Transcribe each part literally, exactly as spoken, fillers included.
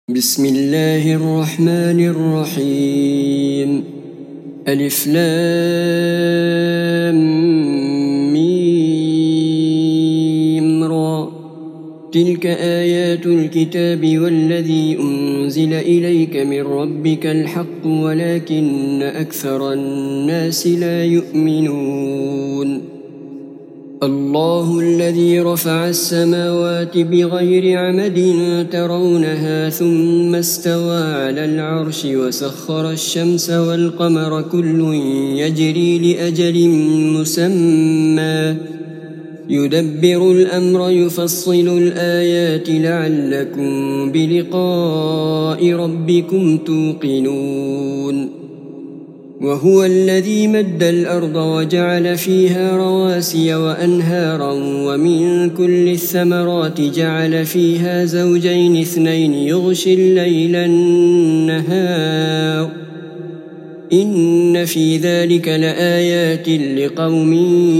بسم الله الرحمن الرحيم. ألف لام ميم را. تلك آيات الكتاب والذي أنزل إليك من ربك الحق ولكن أكثر الناس لا يؤمنون. الله الذي رفع السماوات بغير عمد ترونها ثم استوى على العرش وسخر الشمس والقمر كل يجري لأجل مسمى يدبر الأمر يفصل الآيات لعلكم بلقاء ربكم توقنون. وهو الذي مد الأرض وجعل فيها رواسي وأنهارا ومن كل الثمرات جعل فيها زوجين اثنين يغشي الليل النهار إن في ذلك لآيات لقوم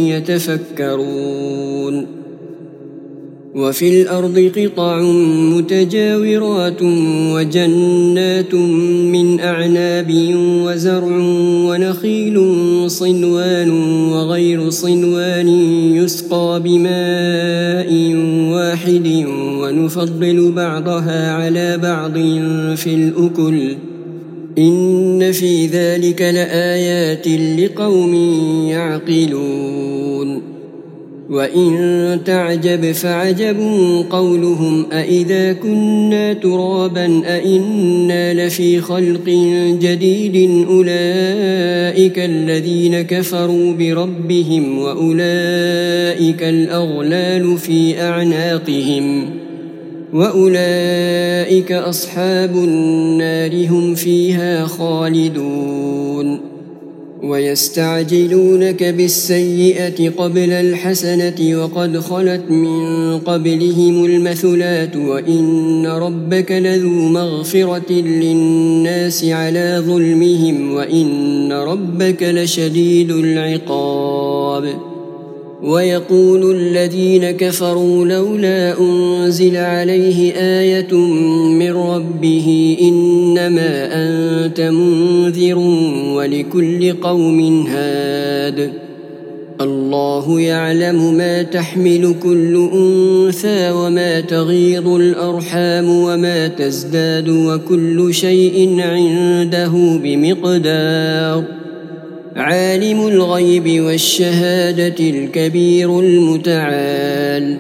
يتفكرون. وفي الأرض قطع متجاورات وجنات من أعناب وزرع ونخيل صنوان وغير صنوان يسقى بماء واحد ونفضل بعضها على بعض في الأكل إن في ذلك لآيات لقوم يعقلون. وإن تعجب فعجب قولهم أإذا كنا ترابا أإنا لفي خلق جديد أولئك الذين كفروا بربهم وأولئك الأغلال في أعناقهم وأولئك أصحاب النار هم فيها خالدون. ويستعجلونك بالسيئة قبل الحسنة وقد خلت من قبلهم المثلات وإن ربك لذو مغفرة للناس على ظلمهم وإن ربك لشديد العقاب. ويقول الذين كفروا لولا أنزل عليه آية من ربه إنما أنت منذر ولكل قوم هاد. الله يعلم ما تحمل كل أنثى وما تغيض الأرحام وما تزداد وكل شيء عنده بمقدار. عالم الغيب والشهادة الكبير المتعال.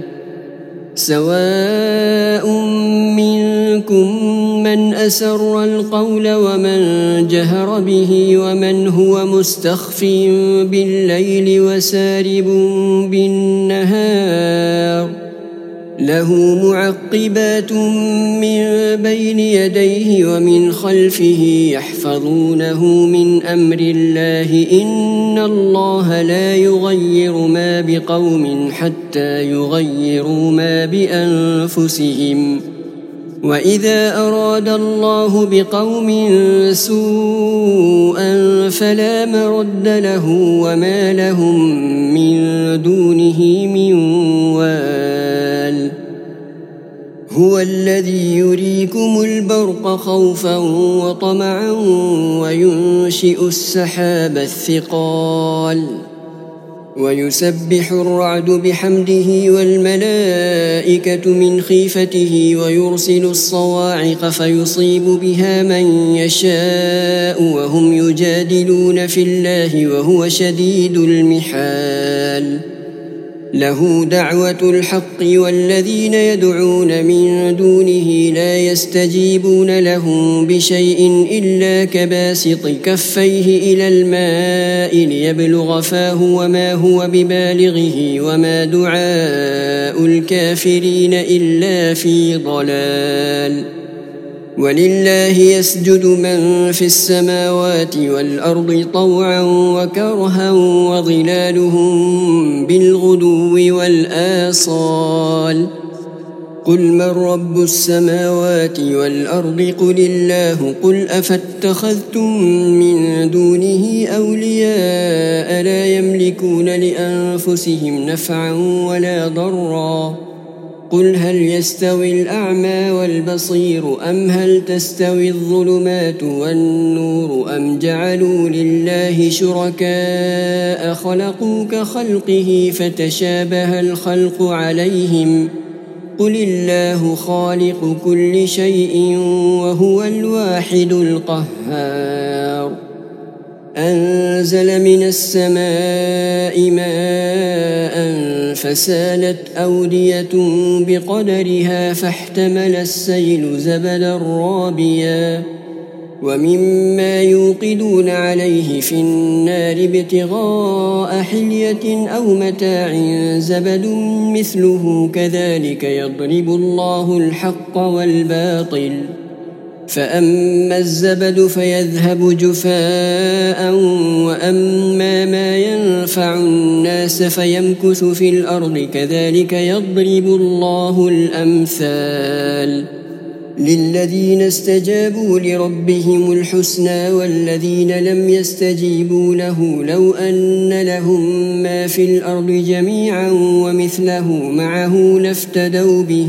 سواء منكم من أسر القول ومن جهر به ومن هو مستخف بالليل وسارب بالنهار له معقبات من بين يديه ومن خلفه يحفظونه من أمر الله إن الله لا يغير ما بقوم حتى يغيروا ما بأنفسهم وإذا أراد الله بقوم سوءا فلا مرد له وما لهم من دونه من وال. هو الذي يريكم البرق خوفا وطمعا وينشئ السحاب الثقال ويسبح الرعد بحمده والملائكة من خيفته ويرسل الصواعق فيصيب بها من يشاء وهم يجادلون في الله وهو شديد المحال. له دعوة الحق والذين يدعون من دونه لا يستجيبون لهم بشيء إلا كباسط كفيه إلى الماء ليبلغ فاه وما هو ببالغه وما دعاء الكافرين إلا في ضلال. ولله يسجد من في السماوات والأرض طوعا وكرها وظلالهم بالغدو والآصال. قل من رب السماوات والأرض قل الله قل أفاتخذتم من دونه أولياء لا يملكون لأنفسهم نفعا ولا ضرا قل هل يستوي الأعمى والبصير أم هل تستوي الظلمات والنور أم جعلوا لله شركاء خلقوا كخلقه فتشابه الخلق عليهم قل الله خالق كل شيء وهو الواحد القهار أنزل من السماء ماء فسالت أودية بقدرها فاحتمل السيل زبدا رابيا ومما يوقدون عليه في النار ابتغاء حلية أو متاع زبد مثله كذلك يضرب الله الحق والباطل فأما الزبد فيذهب جفاء وأما ما ينفع الناس فيمكث في الأرض كذلك يضرب الله الأمثال للذين استجابوا لربهم الحسنى والذين لم يستجيبوا له لو أن لهم ما في الأرض جميعا ومثله معه لافتدوا به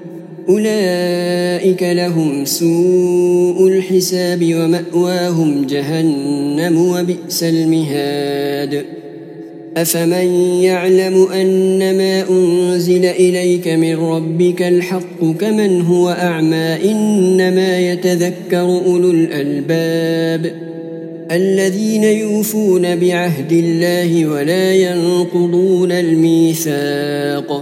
أولئك لهم سوء الحساب ومأواهم جهنم وبئس المهاد أفمن يعلم أنما أنزل إليك من ربك الحق كمن هو أعمى إنما يتذكر أولو الألباب الذين يوفون بعهد الله ولا ينقضون الميثاق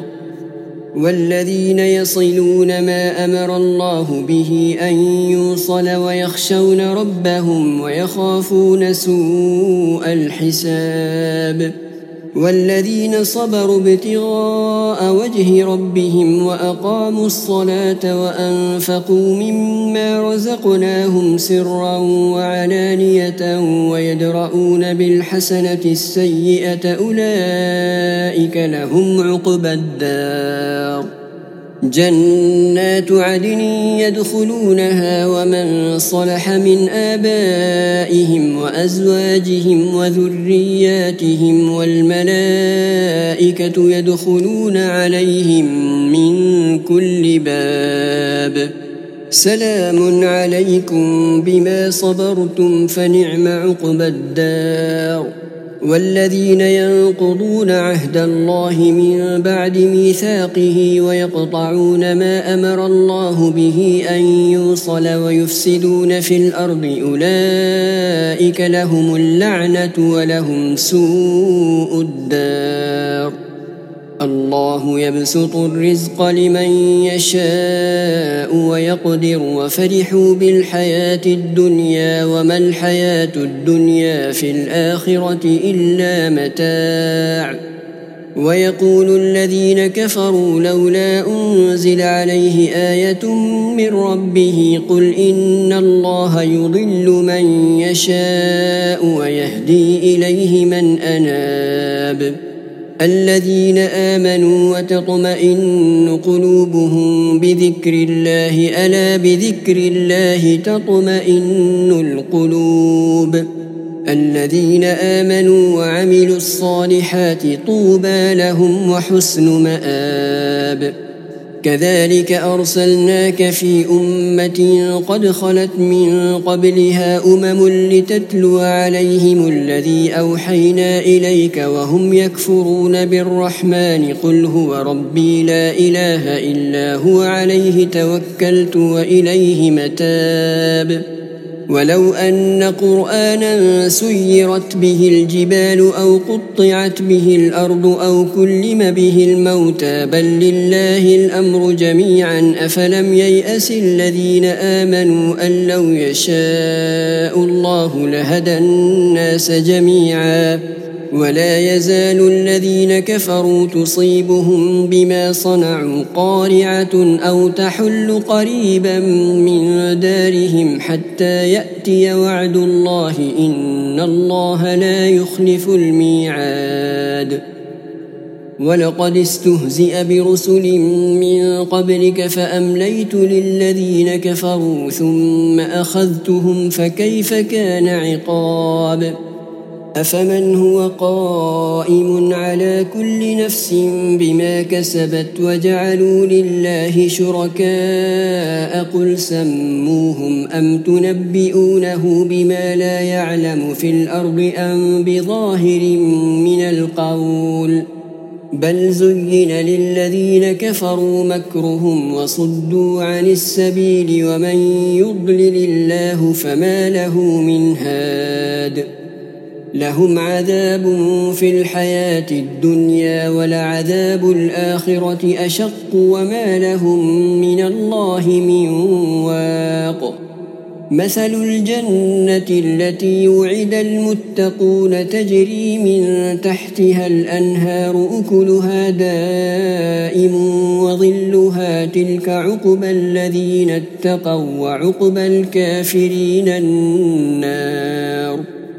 والذين يصلون ما أمر الله به أن يوصل ويخشون ربهم ويخافون سوء الحساب والذين صبروا ابتغاء وجه ربهم وأقاموا الصلاة وأنفقوا مما رزقناهم سرا وعلانية ويدرؤون بالحسنة السيئة أولئك لهم عقبى الدار جنات عدن يدخلونها ومن صلح من آبائهم وأزواجهم وذرياتهم والملائكة يدخلون عليهم من كل باب سلام عليكم بما صبرتم فنعم عقبى الدار والذين ينقضون عهد الله من بعد ميثاقه ويقطعون ما أمر الله به أن يوصل ويفسدون في الأرض أولئك لهم اللعنة ولهم سوء الدار الله يبسط الرزق لمن يشاء ويقدر وفرحوا بالحياة الدنيا وما الحياة الدنيا في الآخرة إلا متاع ويقول الذين كفروا لولا أنزل عليه آية من ربه قل إن الله يضل من يشاء ويهدي إليه من أناب الذين آمنوا وتطمئن قلوبهم بذكر الله ألا بذكر الله تطمئن القلوب الذين آمنوا وعملوا الصالحات طوبى لهم وحسن مآب كذلك أرسلناك في أمة قد خلت من قبلها أمم لتتلو عليهم الذي أوحينا إليك وهم يكفرون بالرحمن قل هو ربي لا إله إلا هو عليه توكلت وإليه متاب ولو أن قرآنا سيرت به الجبال أو قطعت به الأرض أو كلم به الموتى بل لله الأمر جميعا أفلم ييأس الذين آمنوا أن لو يشاء الله لهدى الناس جميعا ولا يزال الذين كفروا تصيبهم بما صنعوا قارعة أو تحل قريبا من دارهم حتى يأتي وعد الله إن الله لا يخلف الميعاد ولقد استهزئ برسل من قبلك فأمليت للذين كفروا ثم أخذتهم فكيف كان عقاب أفمن هو قائم على كل نفس بما كسبت وجعلوا لله شركاء قل سموهم أم تنبئونه بما لا يعلم في الأرض أم بظاهر من القول بل زين للذين كفروا مكرهم وصدوا عن السبيل ومن يضلل الله فما له من هاد لهم عذاب في الحياة الدنيا ولعذاب الآخرة أشق وما لهم من الله من واق مثل الجنة التي وعد المتقون تجري من تحتها الأنهار أكلها دائم وظلها تلك عقبى الذين اتقوا وعقبى الكافرين النار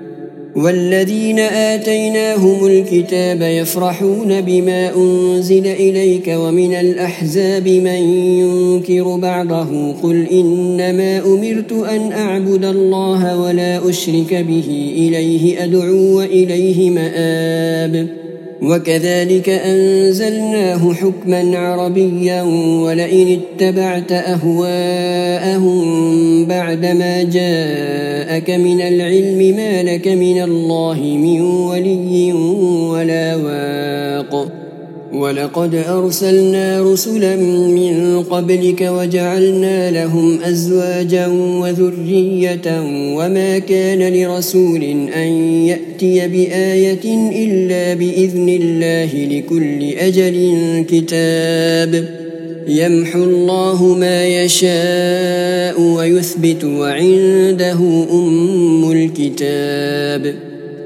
والذين آتيناهم الكتاب يفرحون بما أنزل إليك ومن الأحزاب من ينكر بعضه قل إنما أمرت أن أعبد الله ولا أشرك به إليه أدعو وإليه مآب وكذلك أنزلناه حكما عربيا ولئن اتبعت أهواءهم بعدما جاءك من العلم ما لك من الله من ولي ولا واق ولقد أرسلنا رسلا من قبلك وجعلنا لهم أزواجا وذرية وما كان لرسول أن يأتي بآية إلا بإذن الله لكل أجل كتاب يمحو الله ما يشاء ويثبت وعنده أم الكتاب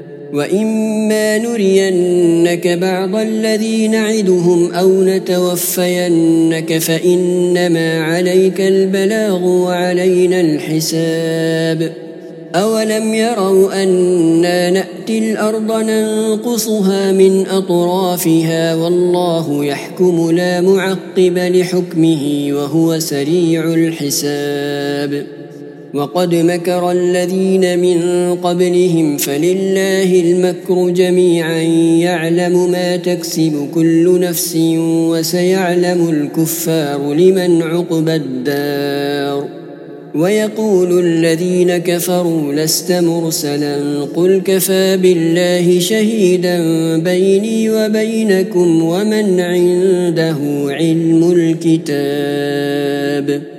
وإما نرينك بعض الذي نعدهم أو نتوفينك فإنما عليك البلاغ وعلينا الحساب أولم يروا أنا نأتي الأرض ننقصها من أطرافها والله يحكم لا معقب لحكمه وهو سريع الحساب وقد مكر الذين من قبلهم فلله المكر جميعا يعلم ما تكسب كل نفس وسيعلم الكفار لمن عقبى الدار ويقول الذين كفروا لست مرسلا قل كفى بالله شهيدا بيني وبينكم ومن عنده علم الكتاب